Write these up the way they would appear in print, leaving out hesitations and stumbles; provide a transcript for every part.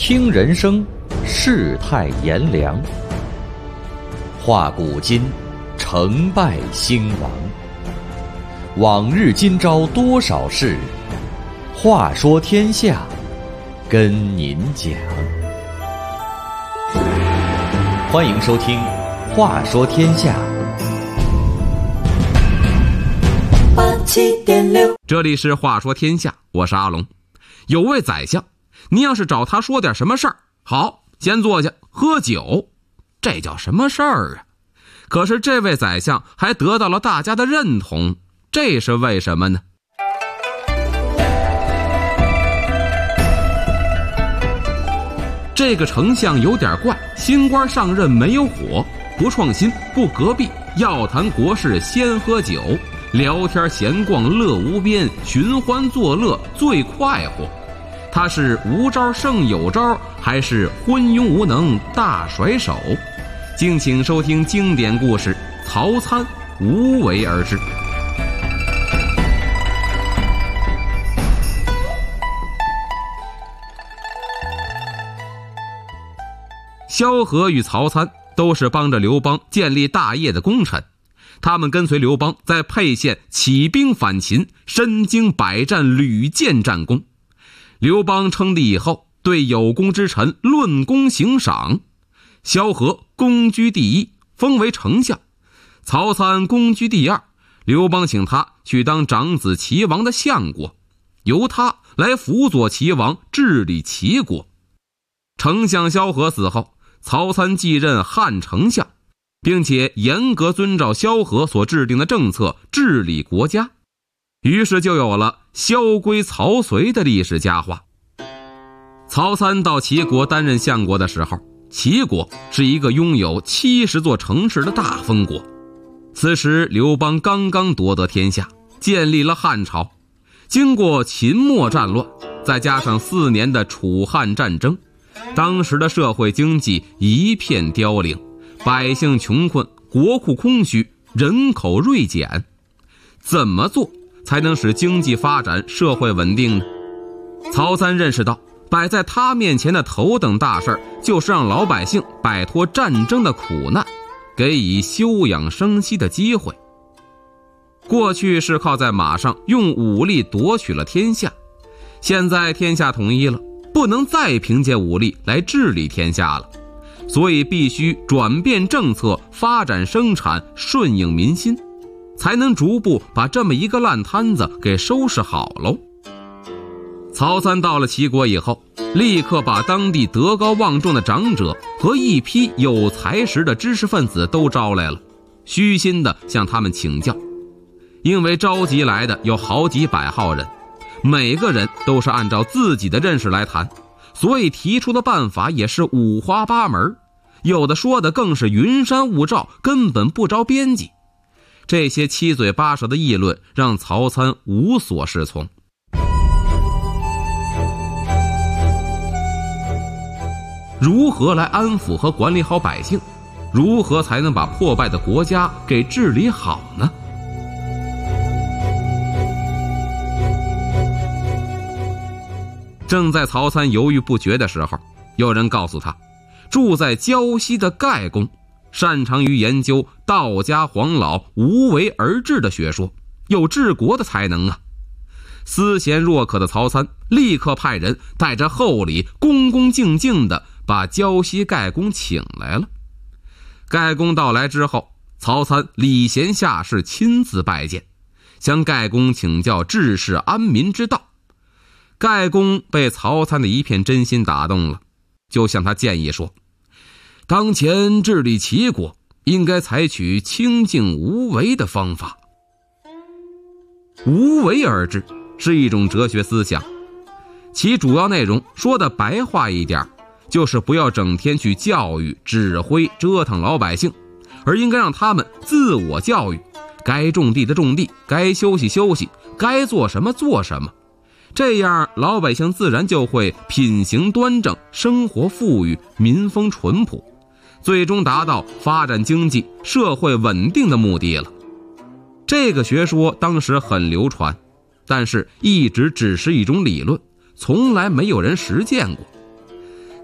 听人生，世态炎凉，话古今，成败兴亡。往日今朝多少事，话说天下，跟您讲。欢迎收听《话说天下》。 这里是话说天下，我是阿龙。有位宰相，你要是找他说点什么事儿，好，先坐下喝酒，这叫什么事儿啊？可是这位宰相还得到了大家的认同，这是为什么呢？这个丞相有点怪，新官上任没有火，不创新，不革弊，要谈国事先喝酒，聊天闲逛乐无边，寻欢作乐最快活。他是无招胜有招，还是昏庸无能大甩手？敬请收听经典故事《曹参无为而治》。萧何与曹参都是帮着刘邦建立大业的功臣，他们跟随刘邦在沛县起兵反秦，身经百战，屡建战功。刘邦称帝以后，对有功之臣论功行赏。萧何功居第一，封为丞相；曹参功居第二，刘邦请他去当长子齐王的相国，由他来辅佐齐王治理齐国。丞相萧何死后，曹参继任汉丞相，并且严格遵照萧何所制定的政策治理国家，于是就有了萧规曹随的历史佳话。曹参到齐国担任相国的时候，齐国是一个拥有70座城市的大封国。此时刘邦刚刚夺得天下，建立了汉朝。经过秦末战乱，再加上4年的楚汉战争，当时的社会经济一片凋零，百姓穷困，国库空虚，人口锐减。怎么做才能使经济发展，社会稳定呢？曹参认识到，摆在他面前的头等大事就是让老百姓摆脱战争的苦难，给予休养生息的机会。过去是靠在马上用武力夺取了天下，现在天下统一了，不能再凭借武力来治理天下了，所以必须转变政策，发展生产，顺应民心，才能逐步把这么一个烂摊子给收拾好喽。曹参到了齐国以后，立刻把当地德高望重的长者和一批有才识的知识分子都招来了，虚心地向他们请教。因为召集来的有好几百号人，每个人都是按照自己的认识来谈，所以提出的办法也是五花八门，有的说的更是云山雾罩，根本不着边际。这些七嘴八舌的议论让曹参无所适从。如何来安抚和管理好百姓？如何才能把破败的国家给治理好呢？正在曹参犹豫不决的时候，有人告诉他，住在胶西的盖公擅长于研究道家黄老无为而治的学说，有治国的才能啊。思贤若渴的曹参立刻派人带着厚礼，恭恭敬敬地把胶西盖公请来了。盖公到来之后，曹参礼贤下士，亲自拜见，向盖公请教治世安民之道。盖公被曹参的一片真心打动了，就向他建议说，当前治理齐国应该采取清静无为的方法。无为而治是一种哲学思想，其主要内容说的白话一点，就是不要整天去教育、指挥、折腾老百姓，而应该让他们自我教育，该种地的种地，该休息休息，该做什么做什么。这样老百姓自然就会品行端正，生活富裕，民风淳朴，最终达到发展经济、社会稳定的目的了。这个学说当时很流传，但是一直只是一种理论，从来没有人实践过。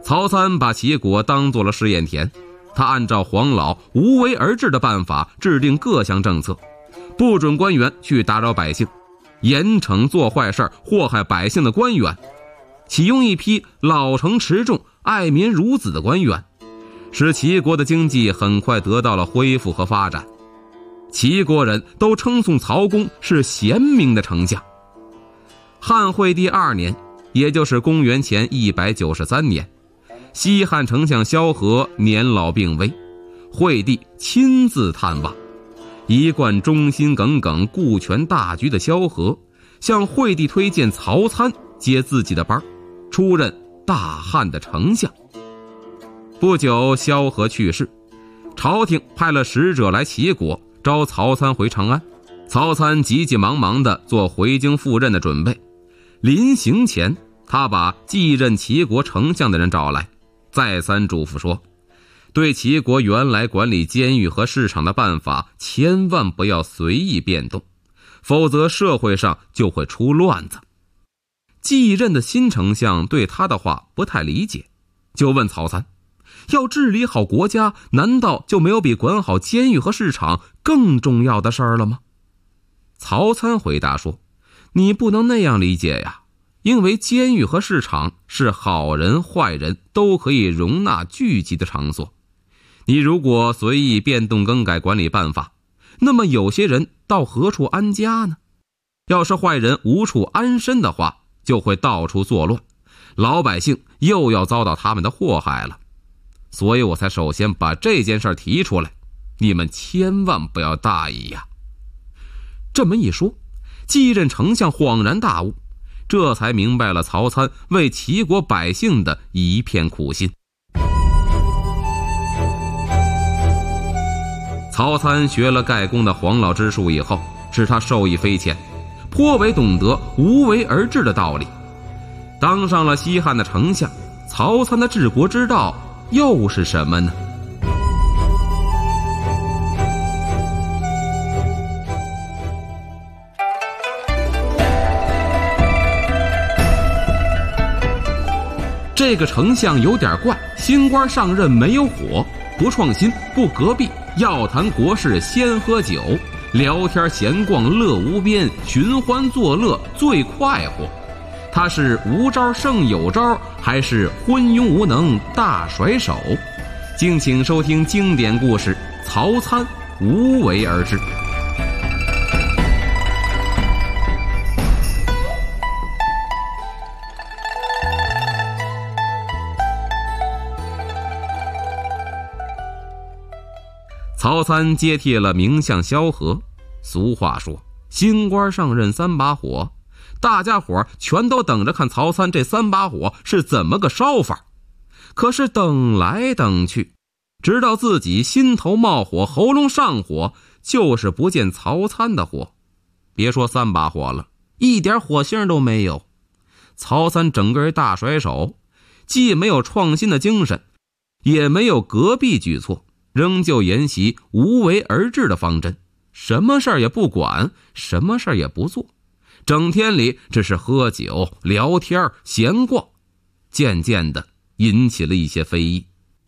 曹参把齐国当作了试验田，他按照黄老无为而治的办法制定各项政策，不准官员去打扰百姓，严惩做坏事祸害百姓的官员，启用一批老成持重、爱民如子的官员，使齐国的经济很快得到了恢复和发展。齐国人都称颂曹公是贤明的丞相。汉惠帝2年，也就是公元前193年，西汉丞相萧何年老病危，惠帝亲自探望。一贯忠心耿耿、顾全大局的萧何，向惠帝推荐曹参接自己的班，出任大汉的丞相。不久，萧何去世，朝廷派了使者来齐国，召曹参回长安。曹参急急忙忙地做回京赴任的准备。临行前，他把继任齐国丞相的人找来，再三嘱咐说，对齐国原来管理监狱和市场的办法千万不要随意变动，否则社会上就会出乱子。继任的新丞相对他的话不太理解，就问曹参，要治理好国家，难道就没有比管好监狱和市场更重要的事儿了吗？曹参回答说，你不能那样理解呀，因为监狱和市场是好人坏人都可以容纳聚集的场所。你如果随意变动更改管理办法，那么有些人到何处安家呢？要是坏人无处安身的话，就会到处作乱，老百姓又要遭到他们的祸害了。所以我才首先把这件事提出来，你们千万不要大意呀。这么一说，继任丞相恍然大悟，这才明白了曹参为齐国百姓的一片苦心。曹参学了盖公的黄老之术以后，使他受益匪浅，颇为懂得无为而治的道理。当上了西汉的丞相，曹参的治国之道又是什么呢？这个丞相有点怪，新官上任没有火，不创新，不革弊，要谈国事先喝酒，聊天闲逛乐无边，寻欢作乐最快活。他是无招胜有招，还是昏庸无能大甩手？敬请收听经典故事《曹参无为而治》。曹参接替了名相萧何。俗话说，新官上任三把火，大家伙全都等着看曹参这三把火是怎么个烧法。可是等来等去，直到自己心头冒火，喉咙上火，就是不见曹参的火。别说三把火了，一点火星都没有。曹参整个大甩手，既没有创新的精神，也没有革弊举措，仍旧沿袭无为而治的方针，什么事儿也不管，什么事儿也不做，整天里只是喝酒聊天闲逛，渐渐的引起了一些非议。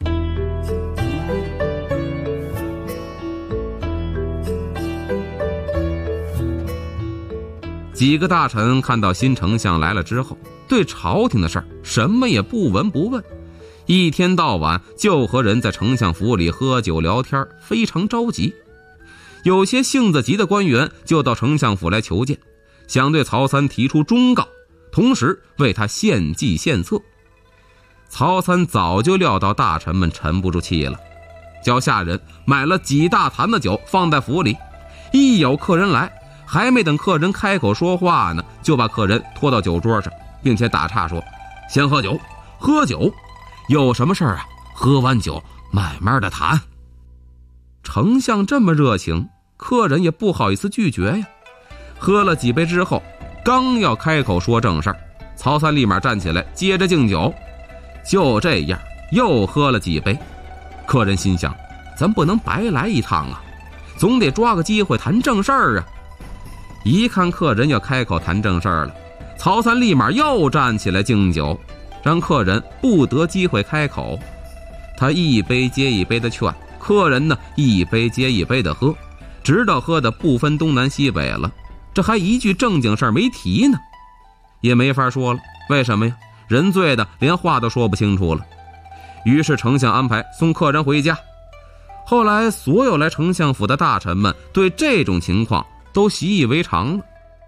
几个大臣看到新丞相来了之后，对朝廷的事儿什么也不闻不问，一天到晚就和人在丞相府里喝酒聊天，非常着急。有些性子急的官员就到丞相府来求见，想对曹参提出忠告，同时为他献计献策。曹参早就料到大臣们沉不住气了，叫下人买了几大坛的酒放在府里，一有客人来，还没等客人开口说话呢，就把客人拖到酒桌上，并且打岔说，先喝酒，喝酒，有什么事儿啊，喝完酒慢慢的谈。丞相这么热情，客人也不好意思拒绝呀。喝了几杯之后，刚要开口说正事儿，曹参立马站起来接着敬酒。就这样又喝了几杯，客人心想，咱不能白来一趟啊，总得抓个机会谈正事儿啊。一看客人要开口谈正事儿了，曹参立马又站起来敬酒。 让客人不得机会开口。他一杯接一杯的劝，客人呢一杯接一杯的喝，直到喝的不分东南西北了，这还一句正经事儿没提呢。也没法说了，为什么呀？人醉的连话都说不清楚了。于是丞相安排送客人回家。后来所有来丞相府的大臣们对这种情况都习以为常了。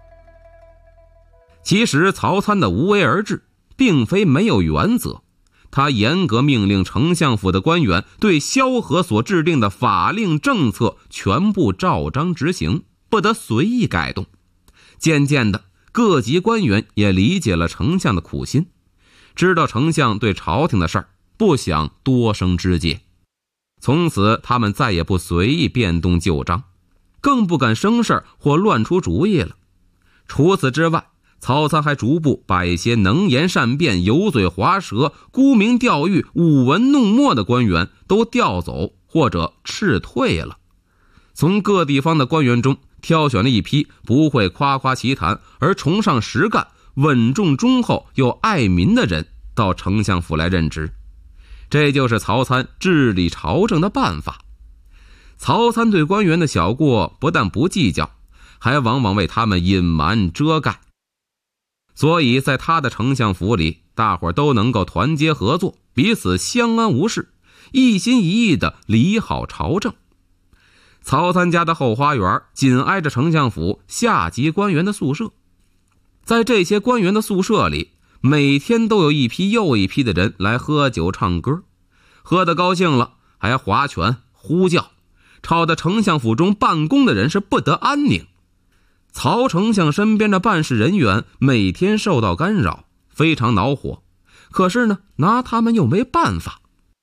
其实曹参的无为而治并非没有原则，他严格命令丞相府的官员对萧何所制定的法令政策全部照章执行，不得随意改动。渐渐的，各级官员也理解了丞相的苦心，知道丞相对朝廷的事儿不想多生枝节，从此他们再也不随意变动旧章，更不敢生事或乱出主意了。除此之外，曹参还逐步把一些能言善辩、油嘴滑舌、沽名钓誉、舞文弄墨的官员都调走或者斥退了，从各地方的官员中挑选了一批不会夸夸其谈而崇尚实干、稳重忠厚又爱民的人到丞相府来任职。这就是曹参治理朝政的办法。曹参对官员的小过不但不计较，还往往为他们隐瞒遮盖。所以在他的丞相府里，大伙都能够团结合作，彼此相安无事，一心一意地理好朝政。曹参家的后花园紧挨着丞相府下级官员的宿舍，在这些官员的宿舍里，每天都有一批又一批的人来喝酒唱歌，喝得高兴了还划拳呼叫，吵得丞相府中办公的人是不得安宁。曹丞相身边的办事人员每天受到干扰，非常恼火，可是呢，拿他们又没办法。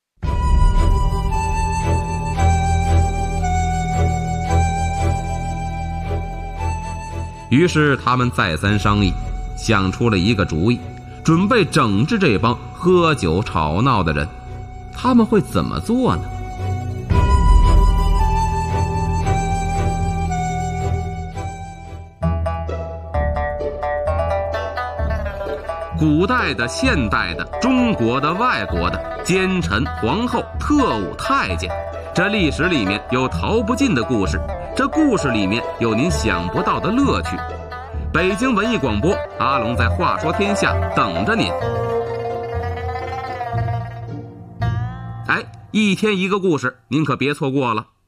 于是他们再三商议，想出了一个主意，准备整治这帮喝酒吵闹的人。他们会怎么做呢？古代的、现代的、中国的、外国的，奸臣、皇后、特务、太监，这历史里面有逃不尽的故事，这故事里面有您想不到的乐趣。北京文艺广播，阿龙在话说天下等着您。一天一个故事，您可别错过了。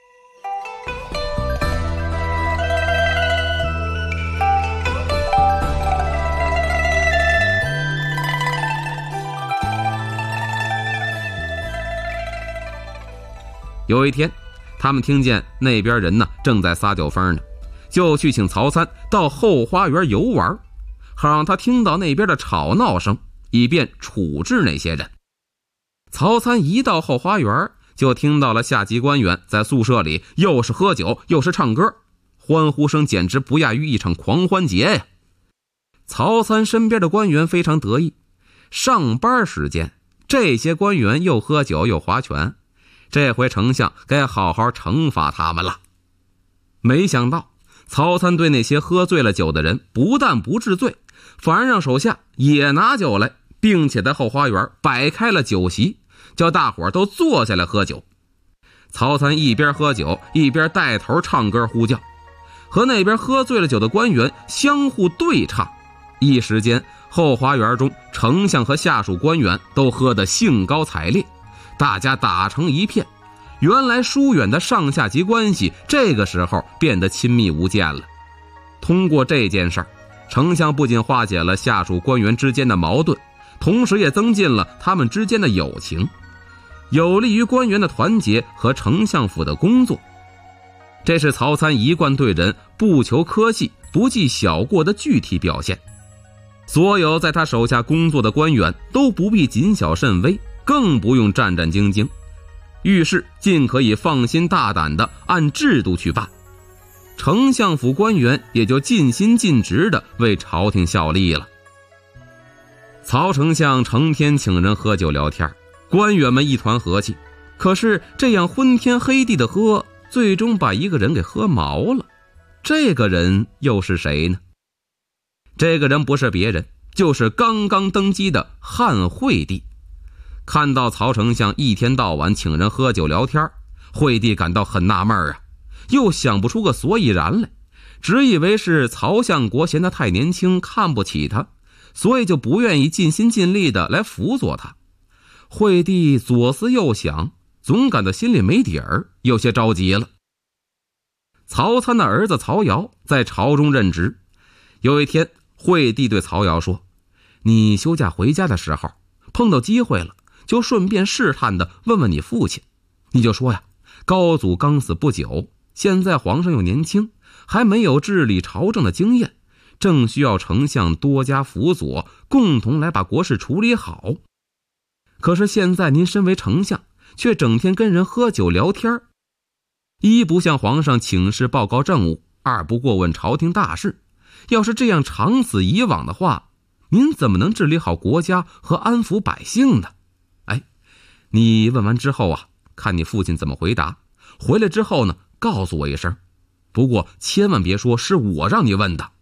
有一天，他们听见那边人呢正在撒酒疯呢，就去请曹参到后花园游玩，好让他听到那边的吵闹声，以便处置那些人。曹参一到后花园，就听到了下级官员在宿舍里又是喝酒又是唱歌，欢呼声简直不亚于一场狂欢节呀。曹参身边的官员非常得意，上班时间这些官员又喝酒又划拳，这回丞相该好好惩罚他们了。没想到曹参对那些喝醉了酒的人不但不治罪，反而让手下也拿酒来，并且在后花园摆开了酒席，叫大伙都坐下来喝酒。曹参一边喝酒一边带头唱歌呼叫，和那边喝醉了酒的官员相互对唱。一时间，后花园中丞相和下属官员都喝得兴高采烈，大家打成一片。原来疏远的上下级关系这个时候变得亲密无间了。通过这件事儿，丞相不仅化解了下属官员之间的矛盾，同时也增进了他们之间的友情，有利于官员的团结和丞相府的工作。这是曹参一贯对人不求苛细、不计小过的具体表现。所有在他手下工作的官员都不必谨小慎微，更不用战战兢兢，遇事尽可以放心大胆地按制度去办。丞相府官员也就尽心尽职地为朝廷效力了。曹丞相成天请人喝酒聊天，官员们一团和气。可是这样昏天黑地的喝，最终把一个人给喝毛了。这个人又是谁呢？这个人不是别人， 就是刚刚登基的汉惠帝。看到曹丞相一天到晚请人喝酒聊天，惠帝感到很纳闷啊，又想不出个所以然来，只以为是曹相国嫌他太年轻，看不起他，所以就不愿意尽心尽力的来辅佐他。惠帝左思右想，总感到心里没底儿，有些着急了。曹参的儿子曹瑶在朝中任职，有一天惠帝对曹瑶说，你休假回家的时候碰到机会了，就顺便试探的问问你父亲，你就说呀，高祖刚死不久，现在皇上又年轻，还没有治理朝政的经验，正需要丞相多加辅佐，共同来把国事处理好。可是现在您身为丞相，却整天跟人喝酒聊天，一不向皇上请示报告政务，二不过问朝廷大事，要是这样长此以往的话，您怎么能治理好国家和安抚百姓呢？你问完之后啊，看你父亲怎么回答，回来之后呢，告诉我一声，不过千万别说是我让你问的。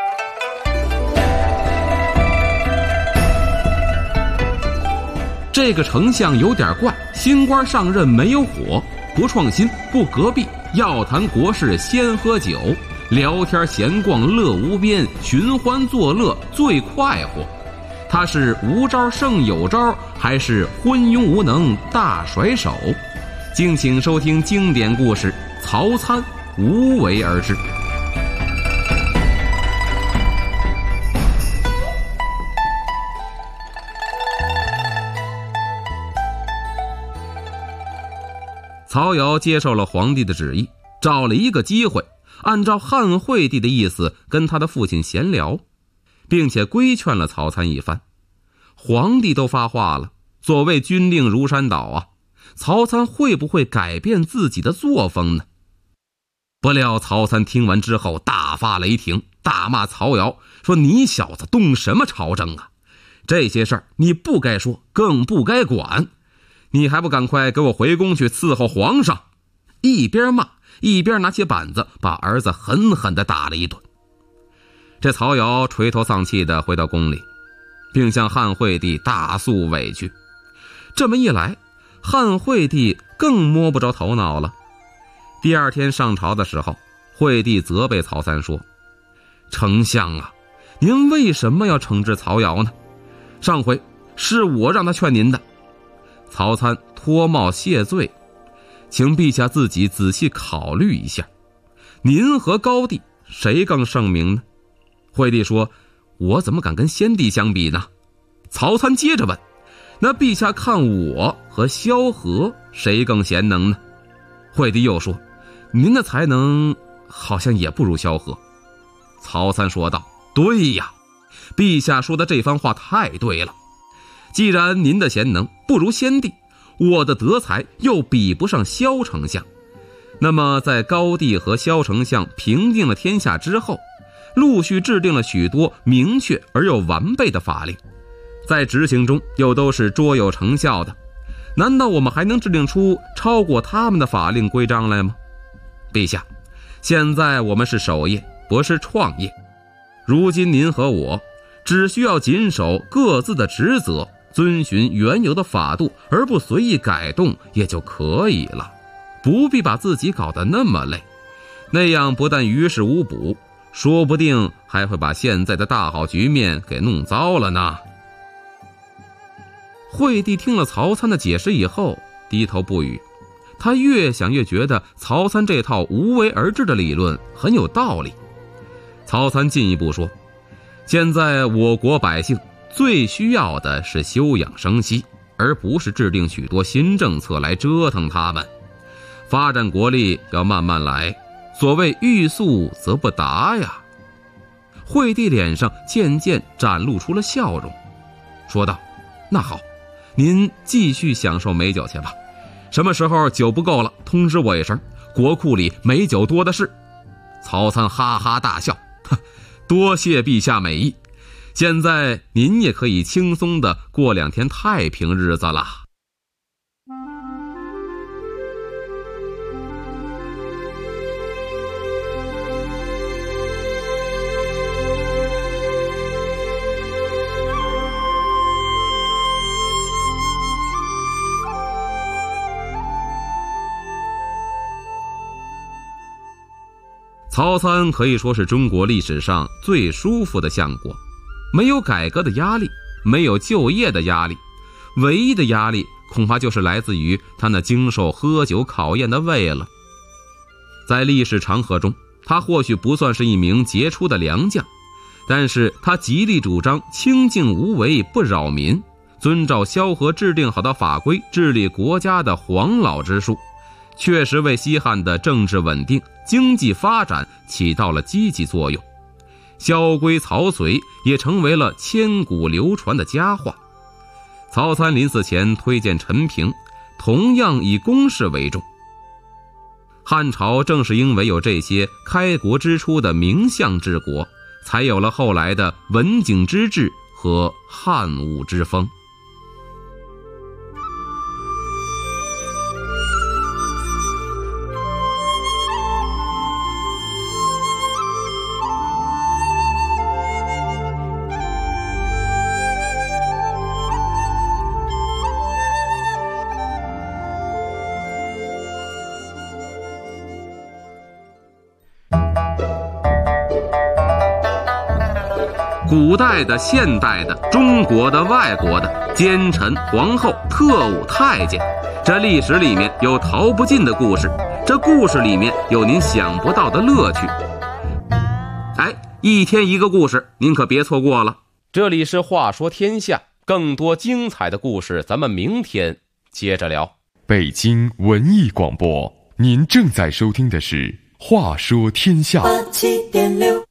这个丞相有点怪，新官上任没有火，不创新，不革弊，要谈国事先喝酒，聊天闲逛乐无边，寻欢作乐最快活。他是无招胜有招，还是昏庸无能大甩手？敬请收听经典故事《曹参无为而治》。曹瑶接受了皇帝的旨意，找了一个机会，按照汉惠帝的意思跟他的父亲闲聊，并且规劝了曹参一番。皇帝都发话了，所谓军令如山倒啊，曹参会不会改变自己的作风呢？不料曹参听完之后大发雷霆，大骂曹瑶，说你小子动什么朝政啊？这些事儿你不该说，更不该管，你还不赶快给我回宫去伺候皇上？一边骂一边拿起板子把儿子狠狠地打了一顿。这曹瑶垂头丧气地回到宫里，并向汉惠帝大诉委屈。这么一来，汉惠帝更摸不着头脑了。第二天上朝的时候，惠帝责备曹参说，丞相啊，您为什么要惩治曹瑶呢？上回是我让他劝您的。曹参脱帽谢罪，请陛下自己仔细考虑一下，您和高帝谁更圣明呢？惠帝说，我怎么敢跟先帝相比呢？曹参接着问，那陛下看我和萧何谁更贤能呢？惠帝又说，您的才能好像也不如萧何。曹参说道，对呀，陛下说的这番话太对了，既然您的贤能不如先帝，我的德才又比不上萧丞相，那么在高帝和萧丞相平定了天下之后，陆续制定了许多明确而又完备的法令，在执行中又都是卓有成效的，难道我们还能制定出超过他们的法令规章来吗？陛下，现在我们是守业，不是创业，如今您和我只需要谨守各自的职责，遵循原有的法度，而不随意改动也就可以了，不必把自己搞得那么累，那样不但于事无补，说不定还会把现在的大好局面给弄糟了呢。惠帝听了曹参的解释以后低头不语，他越想越觉得曹参这套无为而治的理论很有道理。曹参进一步说，现在我国百姓最需要的是休养生息，而不是制定许多新政策来折腾他们。发展国力要慢慢来，所谓欲速则不达呀。惠帝脸上渐渐展露出了笑容，说道，那好，您继续享受美酒去吧，什么时候酒不够了通知我一声，国库里美酒多的是。曹参哈哈大笑，多谢陛下美意，现在您也可以轻松地过2天太平日子了。 曹参可以说是中国历史上最舒服的相国，没有改革的压力，没有就业的压力，唯一的压力恐怕就是来自于他那经受喝酒考验的胃了。在历史长河中，他或许不算是一名杰出的良将，但是他极力主张清静无为，不扰民，遵照萧何制定好的法规治理国家的黄老之术，确实为西汉的政治稳定、经济发展起到了积极作用。萧规曹随也成为了千古流传的佳话。曹参临死前推荐陈平，同样以公事为重。汉朝正是因为有这些开国之初的名相治国，才有了后来的文景之治和汉武之风。古代的、现代的、中国的、外国的，奸臣、皇后、特务、太监，这历史里面有逃不尽的故事，这故事里面有您想不到的乐趣。一天一个故事，您可别错过了。这里是话说天下，更多精彩的故事咱们明天接着聊。 北京文艺广播，您正在收听的是话说天下。 87.6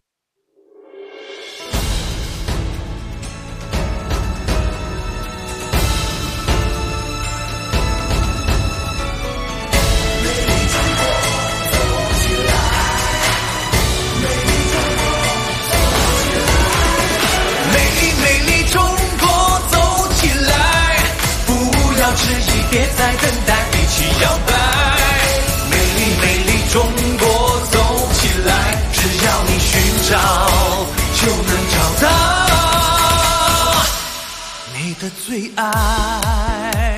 别再等待，一起摇摆。美丽美丽中国，走起来！只要你寻找，就能找到你的最爱。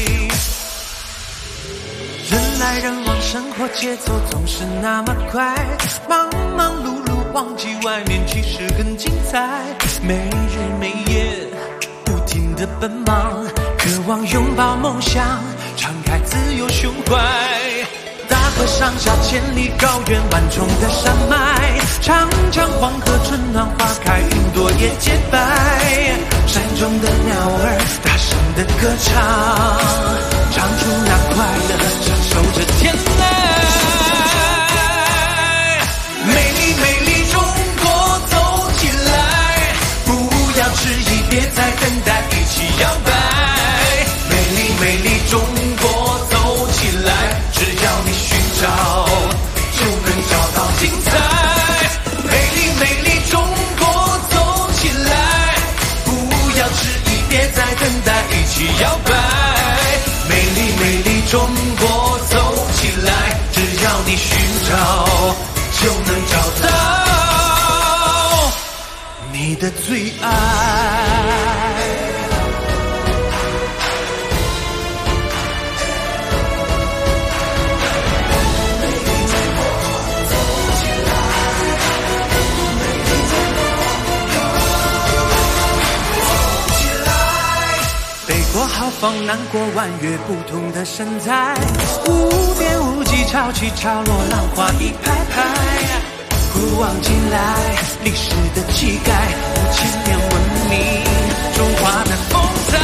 人来人往，生活节奏总是那么快，忙忙碌碌，忘记外面其实很精彩。没日没夜，不停地奔忙，渴望拥抱梦想，敞开自由胸怀。大河上下千里高原，万重的山脉，长江黄河春暖花开，云朵也洁白。山中的鸟儿大声的歌唱，唱出那快乐，享受着天籁。美丽美丽中国，走起来！不要迟疑，别再等待，一起摇摆。美丽中国，走起来！只要你寻找，就能找到精彩。美丽美丽中国，走起来！不要迟疑，别再等待，一起摇摆。美丽美丽中国，走起来！只要你寻找，就能找到你的最爱。过豪放，难过弯月，不同的身材，无边无际，潮起潮落，浪花一排排。古往今来，历史的气概，5000年文明，中华的风采。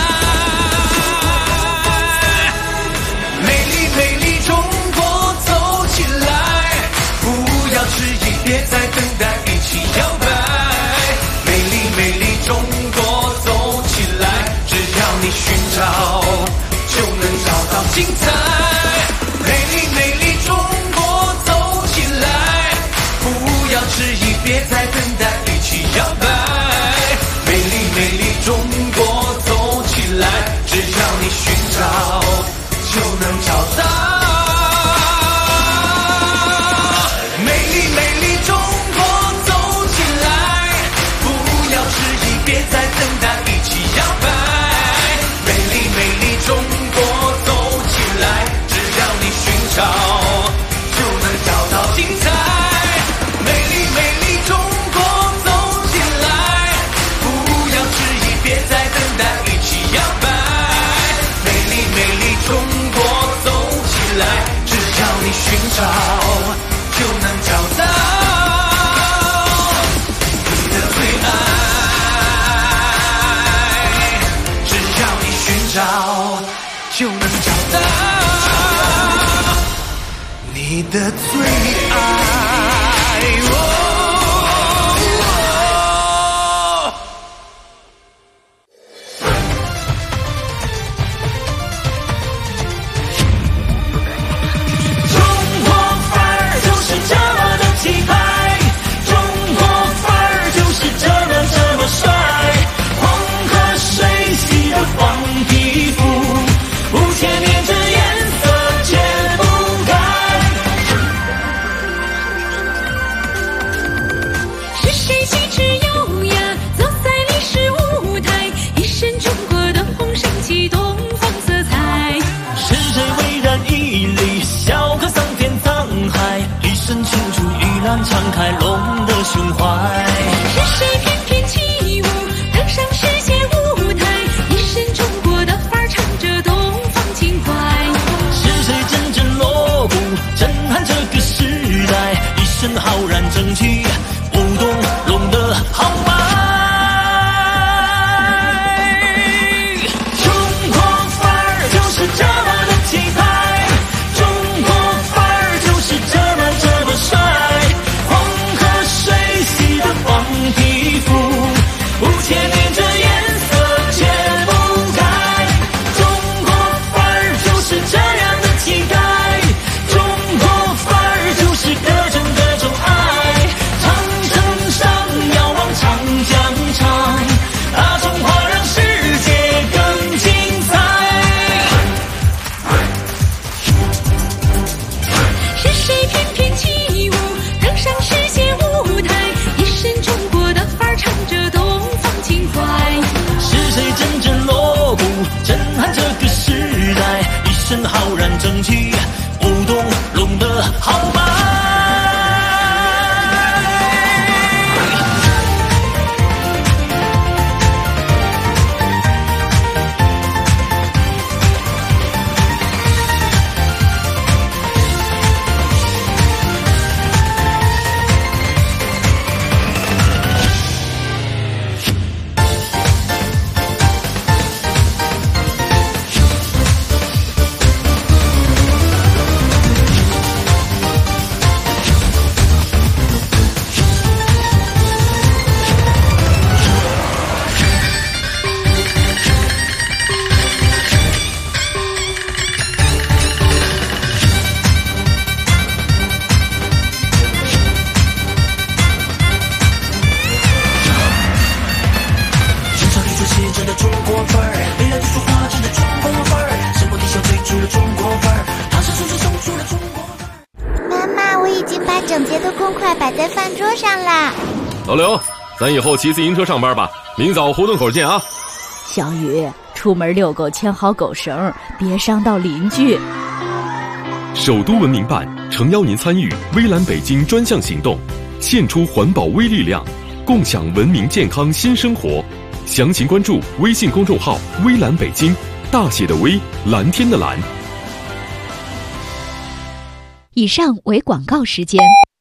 美丽美丽中国，走起来！不要迟疑，别再等待，一起摇摆。美丽美丽中国，走起来！只要你寻找，就能找到精彩。美丽美丽中国，走起来！不要迟疑，别再等待，一起摇摆。 寻找，就能找到你的最爱。只要你寻找，就能找到你的最爱。 敞开龙的胸怀， 是谁翩翩起舞，登上世界舞台，一身中国的范儿，唱着东方情怀。 是谁阵阵锣鼓，震撼这个时代，一身浩然正气，舞动龙的豪迈。中国范儿就是这么的气派，中国范儿就是这么帅。皮肤5000年，这颜色解不开。中国范儿就是这样的气概，中国范儿就是各种爱。长城上遥望长江长，大中华让世界更精彩。 是谁翩翩起舞，登上世界舞台，一身中国的范儿，唱着东方情怀。 是谁阵阵锣鼓，震撼这个时代，一身浩然正气，舞动龙的豪迈。 整洁的公筷摆在饭桌上啦。 老刘，咱以后骑自行车上班吧，明早胡同口见啊。 小雨，出门遛狗牵好狗绳，别伤到邻居。 首都文明办诚邀您参与微蓝北京专项行动，献出环保微力量，共享文明健康新生活。详情关注微信公众号微蓝北京，大写的微，蓝天的蓝。 以上为广告时间。